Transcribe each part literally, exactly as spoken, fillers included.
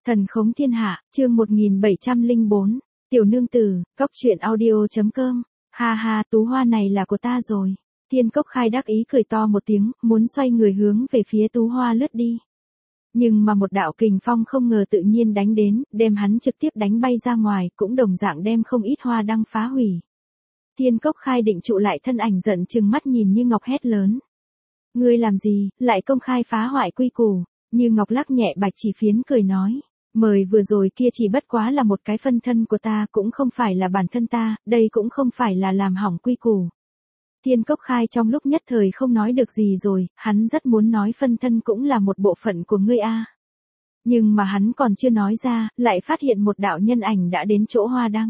Thần khống thiên hạ, chương một nghìn bảy trăm lẻ bốn, tiểu nương tử, cốc truyện audio.com, ha ha, tú hoa này là của ta rồi. Thiên Cốc Khai đắc ý cười to một tiếng, muốn xoay người hướng về phía tú hoa lướt đi. Nhưng mà một đạo kình phong không ngờ tự nhiên đánh đến, đem hắn trực tiếp đánh bay ra ngoài, cũng đồng dạng đem không ít hoa đăng phá hủy. Thiên Cốc Khai định trụ lại thân ảnh giận trừng mắt nhìn Như Ngọc hét lớn. Ngươi làm gì, lại công khai phá hoại quy củ? Như Ngọc lắc nhẹ bạch chỉ phiến cười nói. Mời vừa rồi kia chỉ bất quá là một cái phân thân của ta, cũng không phải là bản thân ta, đây cũng không phải là làm hỏng quy củ. Thiên Cốc Khai trong lúc nhất thời không nói được gì rồi, hắn rất muốn nói phân thân cũng là một bộ phận của ngươi a. Nhưng mà hắn còn chưa nói ra, lại phát hiện một đạo nhân ảnh đã đến chỗ hoa đăng.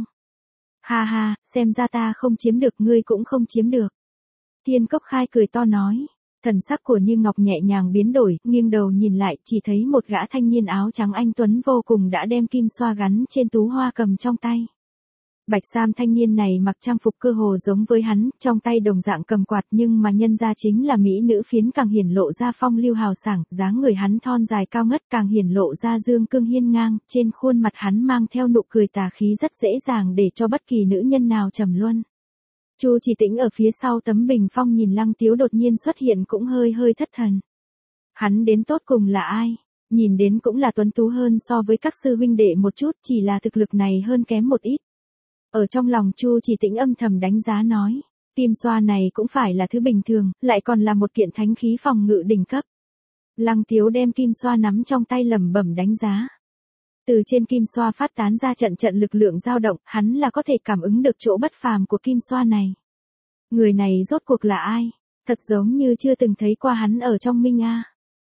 Ha ha, xem ra ta không chiếm được ngươi cũng không chiếm được. Thiên Cốc Khai cười to nói. Thần sắc của Như Ngọc nhẹ nhàng biến đổi, nghiêng đầu nhìn lại, chỉ thấy một gã thanh niên áo trắng anh tuấn vô cùng đã đem kim xoa gắn trên tú hoa cầm trong tay. Bạch sam thanh niên này mặc trang phục cơ hồ giống với hắn, trong tay đồng dạng cầm quạt, nhưng mà nhân ra chính là mỹ nữ phiến càng hiển lộ ra phong lưu hào sảng, dáng người hắn thon dài cao ngất càng hiển lộ ra dương cương hiên ngang, trên khuôn mặt hắn mang theo nụ cười tà khí rất dễ dàng để cho bất kỳ nữ nhân nào trầm luân. Chu Chỉ Tĩnh ở phía sau tấm bình phong nhìn Lăng Tiếu đột nhiên xuất hiện cũng hơi hơi thất thần. Hắn đến tốt cùng là ai? Nhìn đến cũng là tuấn tú hơn so với các sư huynh đệ một chút, chỉ là thực lực này hơn kém một ít. Ở trong lòng Chu Chỉ Tĩnh âm thầm đánh giá nói, kim xoa này cũng phải là thứ bình thường, lại còn là một kiện thánh khí phòng ngự đỉnh cấp. Lăng Tiếu đem kim xoa nắm trong tay lẩm bẩm đánh giá. Từ trên kim xoa phát tán ra trận trận lực lượng dao động, hắn là có thể cảm ứng được chỗ bất phàm của kim xoa này. Người này rốt cuộc là ai? Thật giống như chưa từng thấy qua hắn ở trong Minh A.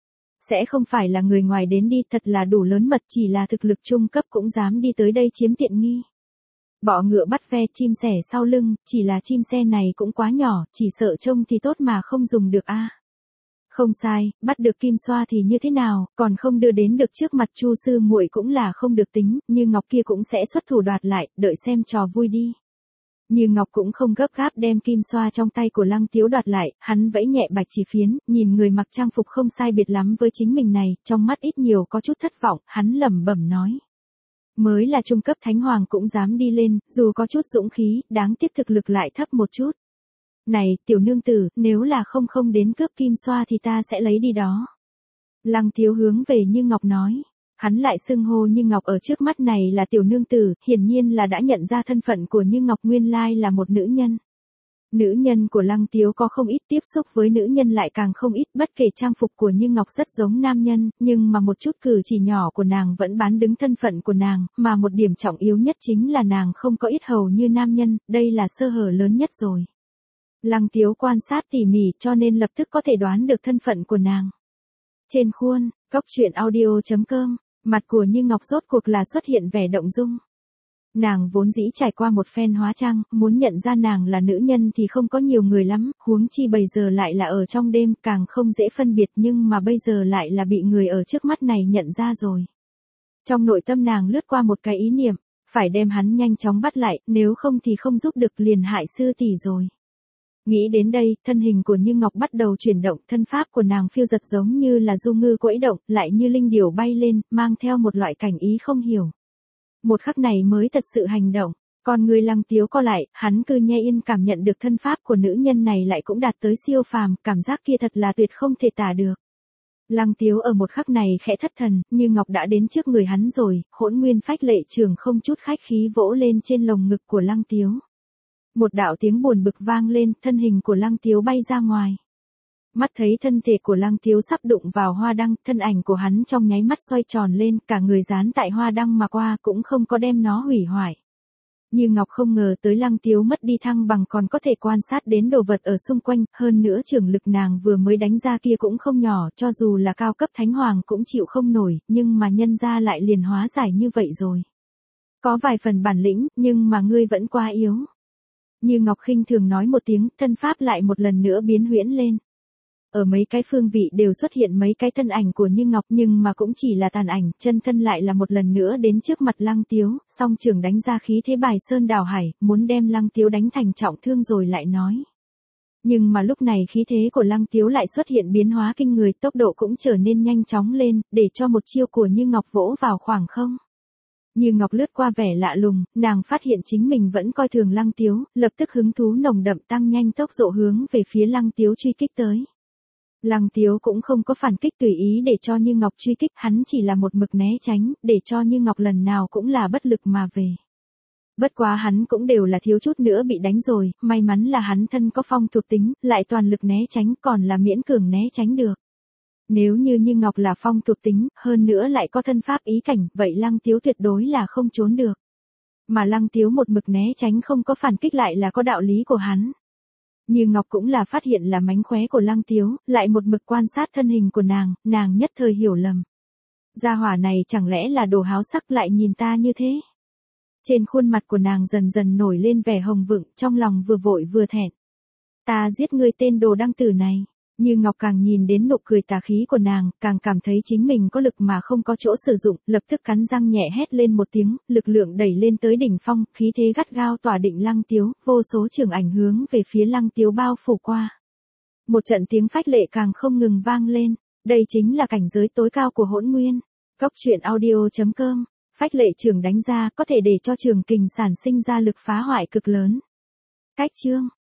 Sẽ không phải là người ngoài đến đi, thật là đủ lớn mật, chỉ là thực lực trung cấp cũng dám đi tới đây chiếm tiện nghi. Bọ ngựa bắt ve chim sẻ sau lưng, chỉ là chim xe này cũng quá nhỏ, chỉ sợ trông thì tốt mà không dùng được a. Không sai, bắt được kim xoa thì như thế nào, còn không đưa đến được trước mặt Chu sư muội cũng là không được tính, Như Ngọc kia cũng sẽ xuất thủ đoạt lại, đợi xem trò vui đi. Như Ngọc cũng không gấp gáp đem kim xoa trong tay của Lăng Tiếu đoạt lại, hắn vẫy nhẹ bạch chỉ phiến, nhìn người mặc trang phục không sai biệt lắm với chính mình này, trong mắt ít nhiều có chút thất vọng, hắn lẩm bẩm nói. Mới là trung cấp thánh hoàng cũng dám đi lên, dù có chút dũng khí, đáng tiếc thực lực lại thấp một chút. Này, tiểu nương tử, nếu là không không đến cướp kim xoa thì ta sẽ lấy đi đó. Lăng Tiếu hướng về Như Ngọc nói. Hắn lại xưng hô Như Ngọc ở trước mắt này là tiểu nương tử, hiển nhiên là đã nhận ra thân phận của Như Ngọc nguyên lai là một nữ nhân. Nữ nhân của Lăng Tiếu có không ít, tiếp xúc với nữ nhân lại càng không ít, bất kể trang phục của Như Ngọc rất giống nam nhân, nhưng mà một chút cử chỉ nhỏ của nàng vẫn bán đứng thân phận của nàng, mà một điểm trọng yếu nhất chính là nàng không có ít hầu như nam nhân, đây là sơ hở lớn nhất rồi. Lăng Tiếu quan sát tỉ mỉ cho nên lập tức có thể đoán được thân phận của nàng. Trên khuôn, cốc truyện audio.com, mặt của Như Ngọc rốt cuộc là xuất hiện vẻ động dung. Nàng vốn dĩ trải qua một phen hóa trang, muốn nhận ra nàng là nữ nhân thì không có nhiều người lắm, huống chi bây giờ lại là ở trong đêm, càng không dễ phân biệt, nhưng mà bây giờ lại là bị người ở trước mắt này nhận ra rồi. Trong nội tâm nàng lướt qua một cái ý niệm, phải đem hắn nhanh chóng bắt lại, nếu không thì không giúp được liền hại sư tỷ rồi. Nghĩ đến đây, thân hình của Như Ngọc bắt đầu chuyển động, thân pháp của nàng phiêu giật giống như là du ngư quẫy động, lại như linh điểu bay lên, mang theo một loại cảnh ý không hiểu. Một khắc này mới thật sự hành động, còn người Lăng Tiếu co lại, hắn cứ nhe yên cảm nhận được thân pháp của nữ nhân này lại cũng đạt tới siêu phàm, cảm giác kia thật là tuyệt không thể tả được. Lăng Tiếu ở một khắc này khẽ thất thần, Như Ngọc đã đến trước người hắn rồi, Hỗn Nguyên Phách Lệ Trường không chút khách khí vỗ lên trên lồng ngực của Lăng Tiếu. Một đạo tiếng buồn bực vang lên, thân hình của Lăng Tiếu bay ra ngoài. Mắt thấy thân thể của Lăng Tiếu sắp đụng vào hoa đăng, thân ảnh của hắn trong nháy mắt xoay tròn lên, cả người dán tại hoa đăng mà qua cũng không có đem nó hủy hoại. Như Ngọc không ngờ tới Lăng Tiếu mất đi thăng bằng còn có thể quan sát đến đồ vật ở xung quanh, hơn nữa trưởng lực nàng vừa mới đánh ra kia cũng không nhỏ, cho dù là cao cấp thánh hoàng cũng chịu không nổi, nhưng mà nhân ra lại liền hóa giải như vậy rồi. Có vài phần bản lĩnh, nhưng mà ngươi vẫn quá yếu. Như Ngọc khinh thường nói một tiếng, thân pháp lại một lần nữa biến huyễn lên. Ở mấy cái phương vị đều xuất hiện mấy cái thân ảnh của Như Ngọc, nhưng mà cũng chỉ là tàn ảnh, chân thân lại là một lần nữa đến trước mặt Lăng Tiếu, song trưởng đánh ra khí thế bài sơn đảo hải, muốn đem Lăng Tiếu đánh thành trọng thương rồi lại nói. Nhưng mà lúc này khí thế của Lăng Tiếu lại xuất hiện biến hóa kinh người, tốc độ cũng trở nên nhanh chóng lên, để cho một chiêu của Như Ngọc vỗ vào khoảng không. Như Ngọc lướt qua vẻ lạ lùng, nàng phát hiện chính mình vẫn coi thường Lăng Tiếu, lập tức hứng thú nồng đậm tăng nhanh tốc độ hướng về phía Lăng Tiếu truy kích tới. Lăng Tiếu cũng không có phản kích tùy ý để cho Như Ngọc truy kích, hắn chỉ là một mực né tránh, để cho Như Ngọc lần nào cũng là bất lực mà về. Bất quá hắn cũng đều là thiếu chút nữa bị đánh rồi, may mắn là hắn thân có phong thuộc tính, lại toàn lực né tránh, còn là miễn cường né tránh được. Nếu như Như Ngọc là phong thuộc tính, hơn nữa lại có thân pháp ý cảnh, vậy Lăng Tiếu tuyệt đối là không trốn được. Mà Lăng Tiếu một mực né tránh không có phản kích lại là có đạo lý của hắn. Như Ngọc cũng là phát hiện là mánh khóe của Lăng Tiếu, lại một mực quan sát thân hình của nàng, nàng nhất thời hiểu lầm. Gia hỏa này chẳng lẽ là đồ háo sắc lại nhìn ta như thế? Trên khuôn mặt của nàng dần dần nổi lên vẻ hồng vựng, trong lòng vừa vội vừa thẹn. Ta giết ngươi tên đồ đăng tử này. Như Ngọc càng nhìn đến nụ cười tà khí của nàng, càng cảm thấy chính mình có lực mà không có chỗ sử dụng, lập tức cắn răng nhẹ hét lên một tiếng, lực lượng đẩy lên tới đỉnh phong, khí thế gắt gao tỏa định Lăng Tiếu, vô số trường ảnh hướng về phía Lăng Tiếu bao phủ qua. Một trận tiếng phách lệ càng không ngừng vang lên, đây chính là cảnh giới tối cao của Hỗn Nguyên. Cốc truyện audio chấm com, phách lệ trường đánh ra có thể để cho trường kình sản sinh ra lực phá hoại cực lớn. Cách chương